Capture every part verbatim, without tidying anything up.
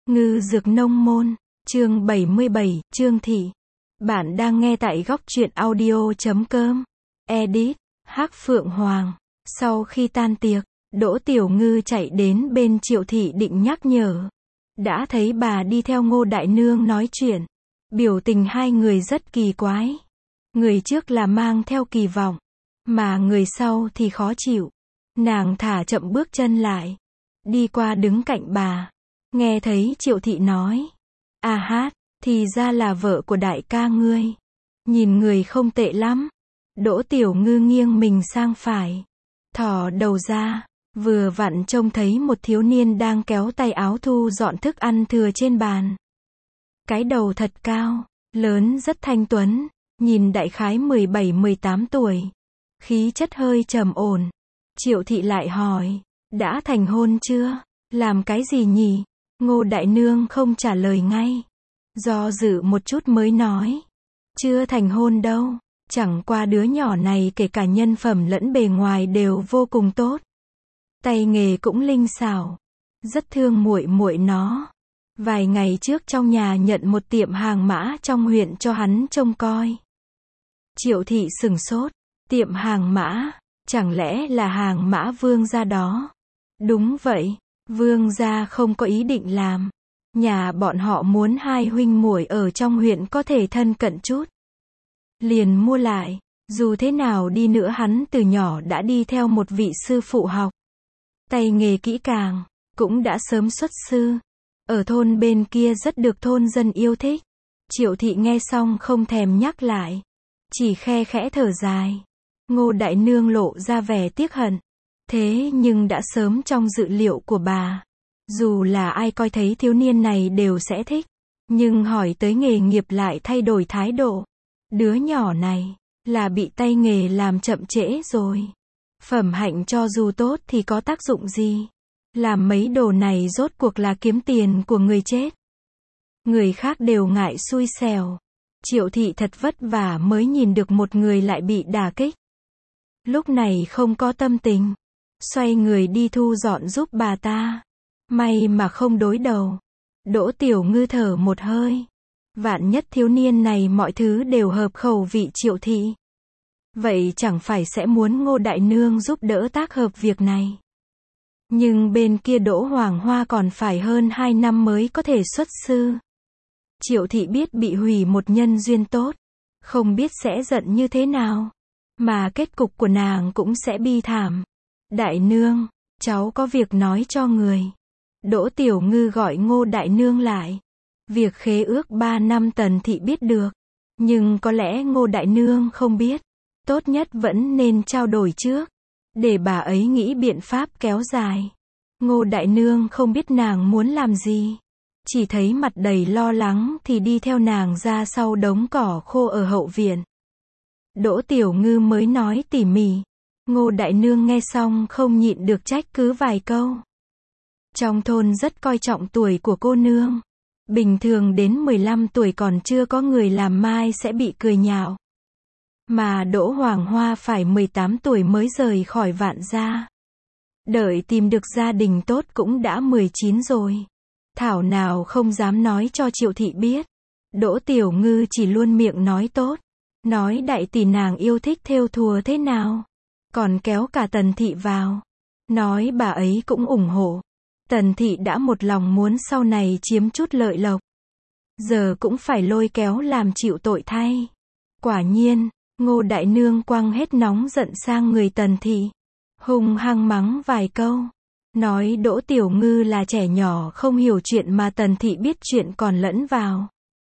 Ngư Dược Nông Môn, chương bảy mươi bảy, Trương Thị. Bạn đang nghe tại góc truyện audio chấm com. Edit, Hắc Phượng Hoàng. Sau khi tan tiệc, Đỗ Tiểu Ngư chạy đến bên Triệu Thị định nhắc nhở. Đã thấy bà đi theo Ngô Đại Nương nói chuyện. Biểu tình hai người rất kỳ quái. Người trước là mang theo kỳ vọng, mà người sau thì khó chịu. Nàng thả chậm bước chân lại, đi qua đứng cạnh bà. Nghe thấy Triệu Thị nói, à hát, thì ra là vợ của đại ca ngươi. Nhìn người không tệ lắm. Đỗ Tiểu Ngư nghiêng mình sang phải, thò đầu ra, vừa vặn trông thấy một thiếu niên đang kéo tay áo thu dọn thức ăn thừa trên bàn. Cái đầu thật cao, lớn rất thanh tuấn, nhìn đại khái mười bảy mười tám tuổi. Khí chất hơi trầm ổn. Triệu Thị lại hỏi, đã thành hôn chưa? Làm cái gì nhỉ? Ngô Đại Nương không trả lời ngay. Do dự một chút mới nói, chưa thành hôn đâu, chẳng qua đứa nhỏ này kể cả nhân phẩm lẫn bề ngoài đều vô cùng tốt. Tay nghề cũng linh xảo, rất thương muội muội nó. Vài ngày trước trong nhà nhận một tiệm hàng mã trong huyện cho hắn trông coi. Triệu Thị sửng sốt, tiệm hàng mã, chẳng lẽ là hàng mã Vương gia đó? Đúng vậy, Vương gia không có ý định làm. Nhà bọn họ muốn hai huynh muội ở trong huyện có thể thân cận chút. Liền mua lại, dù thế nào đi nữa hắn từ nhỏ đã đi theo một vị sư phụ học. Tay nghề kỹ càng, cũng đã sớm xuất sư. Ở thôn bên kia rất được thôn dân yêu thích. Triệu Thị nghe xong không thèm nhắc lại, chỉ khe khẽ thở dài. Ngô Đại Nương lộ ra vẻ tiếc hận. Thế nhưng đã sớm trong dự liệu của bà. Dù là ai coi thấy thiếu niên này đều sẽ thích. Nhưng hỏi tới nghề nghiệp lại thay đổi thái độ. Đứa nhỏ này, là bị tay nghề làm chậm trễ rồi. Phẩm hạnh cho dù tốt thì có tác dụng gì? Làm mấy đồ này rốt cuộc là kiếm tiền của người chết. Người khác đều ngại xui xẻo. Triệu Thị thật vất vả mới nhìn được một người lại bị đả kích. Lúc này không có tâm tình. Xoay người đi thu dọn giúp bà ta. May mà không đối đầu. Đỗ Tiểu Ngư thở một hơi. Vạn nhất thiếu niên này mọi thứ đều hợp khẩu vị Triệu Thị. Vậy chẳng phải sẽ muốn Ngô Đại Nương giúp đỡ tác hợp việc này. Nhưng bên kia Đỗ Hoàng Hoa còn phải hơn hai năm mới có thể xuất sư. Triệu Thị biết bị hủy một nhân duyên tốt. Không biết sẽ giận như thế nào. Mà kết cục của nàng cũng sẽ bi thảm. Đại Nương, cháu có việc nói cho người. Đỗ Tiểu Ngư gọi Ngô Đại Nương lại. Việc khế ước ba năm Tần Thị biết được. Nhưng có lẽ Ngô Đại Nương không biết. Tốt nhất vẫn nên trao đổi trước. Để bà ấy nghĩ biện pháp kéo dài. Ngô Đại Nương không biết nàng muốn làm gì. Chỉ thấy mặt đầy lo lắng thì đi theo nàng ra sau đống cỏ khô ở hậu viện. Đỗ Tiểu Ngư mới nói tỉ mỉ. Ngô Đại Nương nghe xong không nhịn được trách cứ vài câu. Trong thôn rất coi trọng tuổi của cô nương. Bình thường đến mười lăm tuổi còn chưa có người làm mai sẽ bị cười nhạo. Mà Đỗ Hoàng Hoa phải mười tám tuổi mới rời khỏi Vạn gia. Đợi tìm được gia đình tốt cũng đã mười chín rồi. Thảo nào không dám nói cho Triệu Thị biết. Đỗ Tiểu Ngư chỉ luôn miệng nói tốt. Nói đại tỷ nàng yêu thích thêu thùa thế nào. Còn kéo cả Tần Thị vào. Nói bà ấy cũng ủng hộ. Tần Thị đã một lòng muốn sau này chiếm chút lợi lộc. Giờ cũng phải lôi kéo làm chịu tội thay. Quả nhiên, Ngô Đại Nương quăng hết nóng giận sang người Tần Thị. Hung hăng mắng vài câu. Nói Đỗ Tiểu Ngư là trẻ nhỏ không hiểu chuyện mà Tần Thị biết chuyện còn lẫn vào.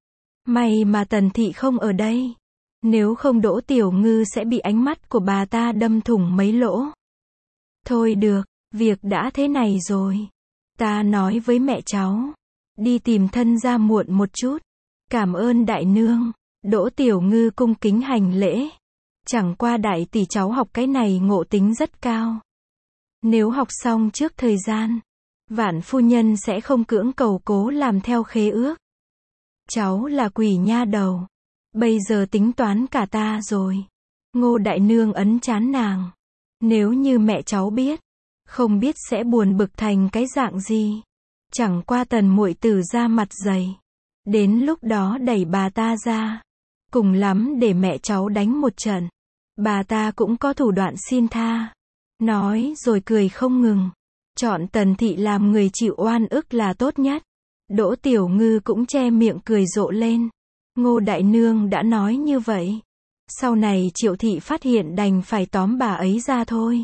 May mà Tần Thị không ở đây. Nếu không Đỗ Tiểu Ngư sẽ bị ánh mắt của bà ta đâm thủng mấy lỗ. Thôi được, việc đã thế này rồi. Ta nói với mẹ cháu. Đi tìm thân gia muộn một chút. Cảm ơn Đại Nương. Đỗ Tiểu Ngư cung kính hành lễ. Chẳng qua đại tỷ cháu học cái này ngộ tính rất cao. Nếu học xong trước thời gian, Vạn phu nhân sẽ không cưỡng cầu cố làm theo khế ước. Cháu là quỷ nha đầu. Bây giờ tính toán cả ta rồi. Ngô Đại Nương ấn trán nàng. Nếu như mẹ cháu biết, không biết sẽ buồn bực thành cái dạng gì. Chẳng qua Tần muội tử ra mặt dày. Đến lúc đó đẩy bà ta ra. Cùng lắm để mẹ cháu đánh một trận. Bà ta cũng có thủ đoạn xin tha. Nói rồi cười không ngừng. Chọn Tần thị làm người chịu oan ức là tốt nhất. Đỗ Tiểu Ngư cũng che miệng cười rộ lên. Ngô đại nương đã nói như vậy. Sau này Triệu thị phát hiện đành phải tóm bà ấy ra thôi.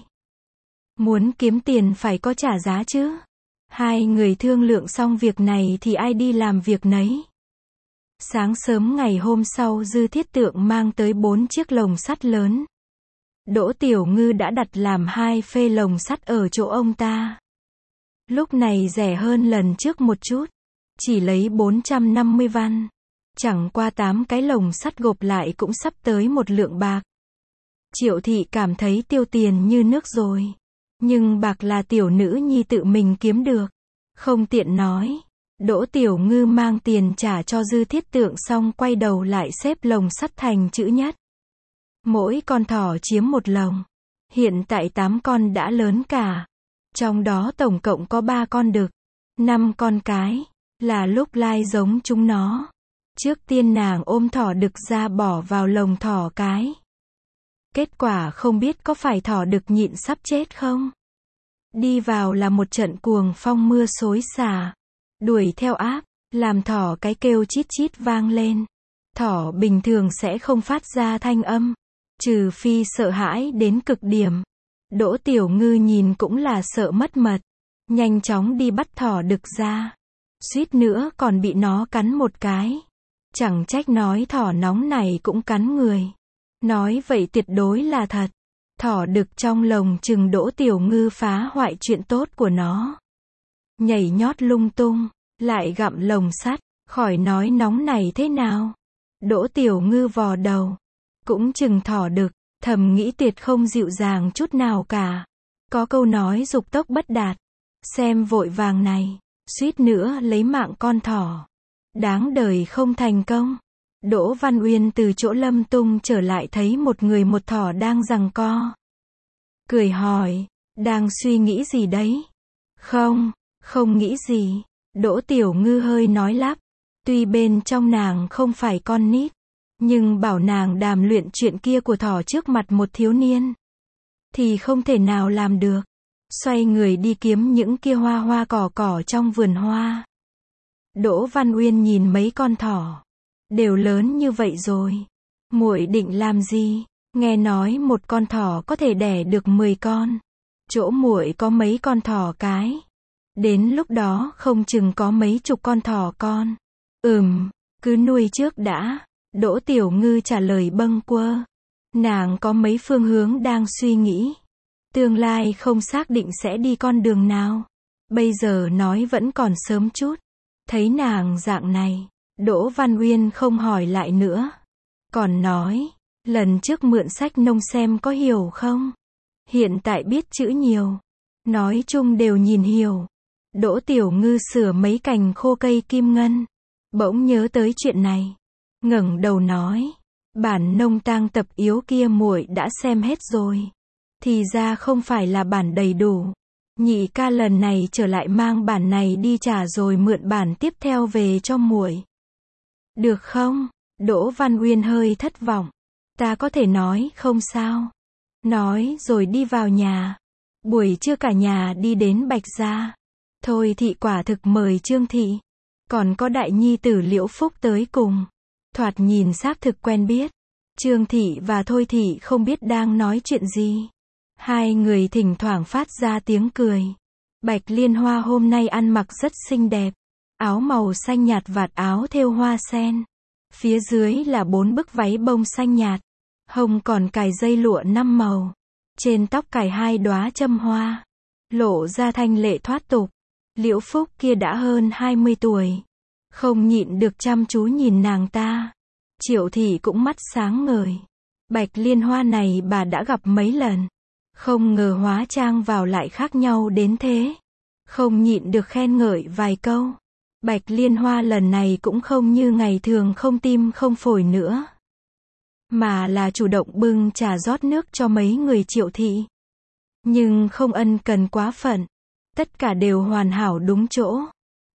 Muốn kiếm tiền phải có trả giá chứ. Hai người thương lượng xong việc này thì ai đi làm việc nấy. Sáng sớm ngày hôm sau Dư Thiết Tượng mang tới bốn chiếc lồng sắt lớn. Đỗ Tiểu Ngư đã đặt làm hai phê lồng sắt ở chỗ ông ta. Lúc này rẻ hơn lần trước một chút. Chỉ lấy bốn trăm năm mươi văn. Chẳng qua tám cái lồng sắt gộp lại cũng sắp tới một lượng bạc. Triệu thị cảm thấy tiêu tiền như nước rồi. Nhưng bạc là tiểu nữ nhi tự mình kiếm được. Không tiện nói. Đỗ Tiểu Ngư mang tiền trả cho Dư Thiết Tượng xong quay đầu lại xếp lồng sắt thành chữ nhất. Mỗi con thỏ chiếm một lồng. Hiện tại tám con đã lớn cả. Trong đó tổng cộng có ba con đực. Năm con cái. Là lúc lai giống chúng nó. Trước tiên nàng ôm thỏ đực ra bỏ vào lồng thỏ cái. Kết quả không biết có phải thỏ đực nhịn sắp chết không? Đi vào là một trận cuồng phong mưa xối xả. Đuổi theo áp, làm thỏ cái kêu chít chít vang lên. Thỏ bình thường sẽ không phát ra thanh âm. Trừ phi sợ hãi đến cực điểm. Đỗ Tiểu Ngư nhìn cũng là sợ mất mật. Nhanh chóng đi bắt thỏ đực ra. Suýt nữa còn bị nó cắn một cái. Chẳng trách nói thỏ nóng này cũng cắn người. Nói vậy tuyệt đối là thật. Thỏ đực trong lồng chừng Đỗ Tiểu Ngư phá hoại chuyện tốt của nó. Nhảy nhót lung tung, lại gặm lồng sắt, khỏi nói nóng này thế nào. Đỗ Tiểu Ngư vò đầu, cũng chừng thỏ đực, thầm nghĩ tuyệt không dịu dàng chút nào cả. Có câu nói dục tốc bất đạt, xem vội vàng này, suýt nữa lấy mạng con thỏ. Đáng đời không thành công. Đỗ Văn Uyên từ chỗ Lâm Tung trở lại thấy một người một thỏ đang giằng co. Cười hỏi, đang suy nghĩ gì đấy? Không, không nghĩ gì. Đỗ Tiểu Ngư hơi nói lắp. Tuy bên trong nàng không phải con nít, nhưng bảo nàng đàm luyện chuyện kia của thỏ trước mặt một thiếu niên thì không thể nào làm được. Xoay người đi kiếm những kia hoa hoa cỏ cỏ trong vườn hoa. Đỗ Văn Uyên nhìn mấy con thỏ, đều lớn như vậy rồi, muội định làm gì? Nghe nói một con thỏ có thể đẻ được mười con. Chỗ muội có mấy con thỏ cái. Đến lúc đó không chừng có mấy chục con thỏ con. Ừm, cứ nuôi trước đã. Đỗ Tiểu Ngư trả lời bâng quơ. Nàng có mấy phương hướng đang suy nghĩ. Tương lai không xác định sẽ đi con đường nào. Bây giờ nói vẫn còn sớm chút. Thấy nàng dạng này, Đỗ Văn Uyên không hỏi lại nữa. Còn nói, lần trước mượn sách nông xem có hiểu không? Hiện tại biết chữ nhiều. Nói chung đều nhìn hiểu. Đỗ Tiểu Ngư sửa mấy cành khô cây kim ngân. Bỗng nhớ tới chuyện này. Ngẩng đầu nói, bản nông tang tập yếu kia muội đã xem hết rồi. Thì ra không phải là bản đầy đủ. Nhị ca lần này trở lại mang bản này đi trả rồi mượn bản tiếp theo về cho muội. Được không? Đỗ Văn Uyên hơi thất vọng. Ta có thể nói không sao. Nói rồi đi vào nhà. Buổi trưa cả nhà đi đến Bạch Gia. Thôi thị quả thực mời Trương thị. Còn có đại nhi tử Liễu Phúc tới cùng. Thoạt nhìn xác thực quen biết. Trương thị và Thôi thị không biết đang nói chuyện gì. Hai người thỉnh thoảng phát ra tiếng cười. Bạch Liên Hoa hôm nay ăn mặc rất xinh đẹp. Áo màu xanh nhạt vạt áo thêu hoa sen. Phía dưới là bốn bức váy bông xanh nhạt. Hông còn cài dây lụa năm màu. Trên tóc cài hai đóa châm hoa. Lộ ra thanh lệ thoát tục. Liễu Phúc kia đã hơn hai mươi tuổi. Không nhịn được chăm chú nhìn nàng ta. Triệu thị cũng mắt sáng ngời. Bạch Liên Hoa này bà đã gặp mấy lần. Không ngờ hóa trang vào lại khác nhau đến thế. Không nhịn được khen ngợi vài câu. Bạch Liên Hoa lần này cũng không như ngày thường không tim không phổi nữa. Mà là chủ động bưng trà rót nước cho mấy người Triệu thị. Nhưng không ân cần quá phận. Tất cả đều hoàn hảo đúng chỗ.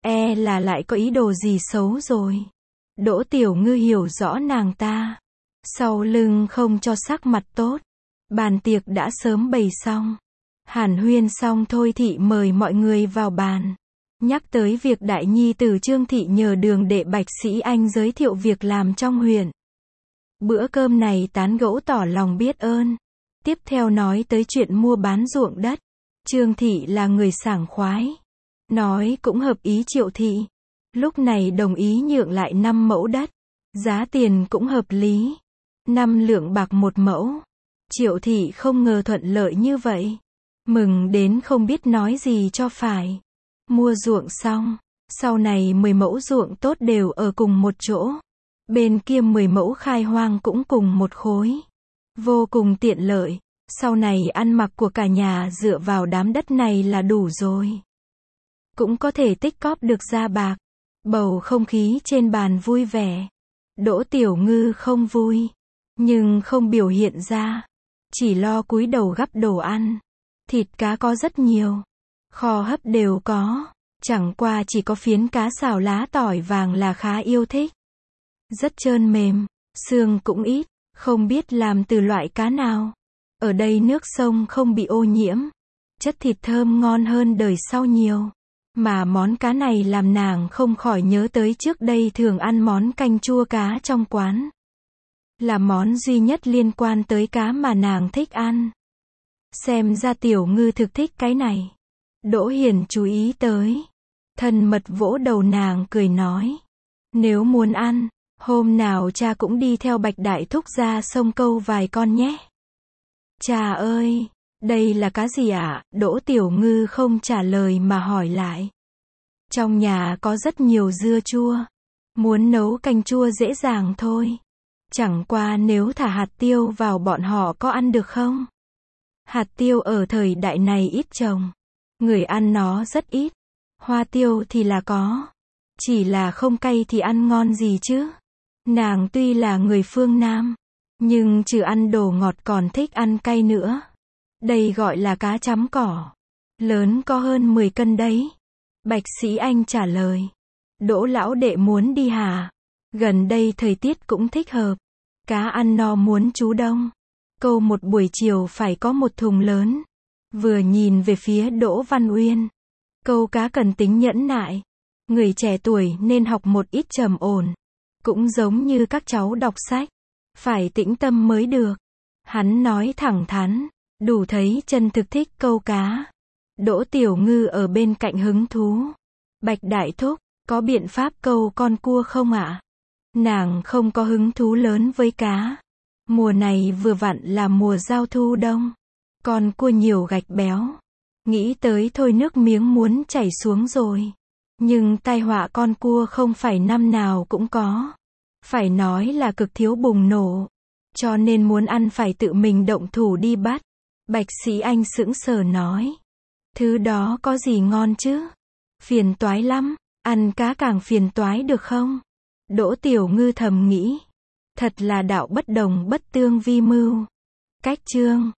E là lại có ý đồ gì xấu rồi. Đỗ Tiểu Ngư hiểu rõ nàng ta. Sau lưng không cho sắc mặt tốt. Bàn tiệc đã sớm bày xong. Hàn huyên xong Thôi Thị mời mọi người vào bàn. Nhắc tới việc đại nhi tử Trương Thị nhờ đường đệ Bạch Sĩ Anh giới thiệu việc làm trong huyện. Bữa cơm này tán gẫu tỏ lòng biết ơn. Tiếp theo nói tới chuyện mua bán ruộng đất. Trương Thị là người sảng khoái. Nói cũng hợp ý Triệu Thị. Lúc này đồng ý nhượng lại năm mẫu đất. Giá tiền cũng hợp lý. năm lượng bạc một mẫu. Triệu Thị không ngờ thuận lợi như vậy. Mừng đến không biết nói gì cho phải. Mua ruộng xong. Sau này mười mẫu ruộng tốt đều ở cùng một chỗ. Bên kia mười mẫu khai hoang cũng cùng một khối. Vô cùng tiện lợi. Sau này ăn mặc của cả nhà dựa vào đám đất này là đủ rồi. Cũng có thể tích cóp được ra bạc. Bầu không khí trên bàn vui vẻ. Đỗ Tiểu Ngư không vui. Nhưng không biểu hiện ra. Chỉ lo cúi đầu gắp đồ ăn. Thịt cá có rất nhiều. Kho hấp đều có. Chẳng qua chỉ có phiến cá xào lá tỏi vàng là khá yêu thích. Rất trơn mềm. Xương cũng ít. Không biết làm từ loại cá nào. Ở đây nước sông không bị ô nhiễm. Chất thịt thơm ngon hơn đời sau nhiều. Mà món cá này làm nàng không khỏi nhớ tới trước đây thường ăn món canh chua cá trong quán. Là món duy nhất liên quan tới cá mà nàng thích ăn. Xem ra Tiểu Ngư thực thích cái này. Đỗ Hiền chú ý tới. Thân mật vỗ đầu nàng cười nói. Nếu muốn ăn, hôm nào cha cũng đi theo Bạch Đại Thúc ra sông câu vài con nhé. Cha ơi, đây là cá gì ạ? À? Đỗ Tiểu Ngư không trả lời mà hỏi lại. Trong nhà có rất nhiều dưa chua. Muốn nấu canh chua dễ dàng thôi. Chẳng qua nếu thả hạt tiêu vào bọn họ có ăn được không? Hạt tiêu ở thời đại này ít trồng. Người ăn nó rất ít. Hoa tiêu thì là có. Chỉ là không cay thì ăn ngon gì chứ. Nàng tuy là người phương Nam. Nhưng trừ ăn đồ ngọt còn thích ăn cay nữa. Đây gọi là cá chấm cỏ. Lớn có hơn mười cân đấy. Bạch Sĩ Anh trả lời. Đỗ lão đệ muốn đi hả? Gần đây thời tiết cũng thích hợp. Cá ăn no muốn chú đông. Câu một buổi chiều phải có một thùng lớn. Vừa nhìn về phía Đỗ Văn Uyên. Câu cá cần tính nhẫn nại. Người trẻ tuổi nên học một ít trầm ổn. Cũng giống như các cháu đọc sách. Phải tĩnh tâm mới được. Hắn nói thẳng thắn. Đủ thấy chân thực thích câu cá. Đỗ Tiểu Ngư ở bên cạnh hứng thú. Bạch Đại Thúc, có biện pháp câu con cua không ạ? Nàng không có hứng thú lớn với cá. Mùa này vừa vặn là mùa giao thu đông. Con cua nhiều gạch béo. Nghĩ tới thôi nước miếng muốn chảy xuống rồi. Nhưng tai họa con cua không phải năm nào cũng có. Phải nói là cực thiếu bùng nổ. Cho nên muốn ăn phải tự mình động thủ đi bắt. Bạch Sĩ Anh sững sờ nói. Thứ đó có gì ngon chứ? Phiền toái lắm. Ăn cá càng phiền toái được không? Đỗ Tiểu Ngư thầm nghĩ. Thật là đạo bất đồng bất tương vi mưu. Cách chương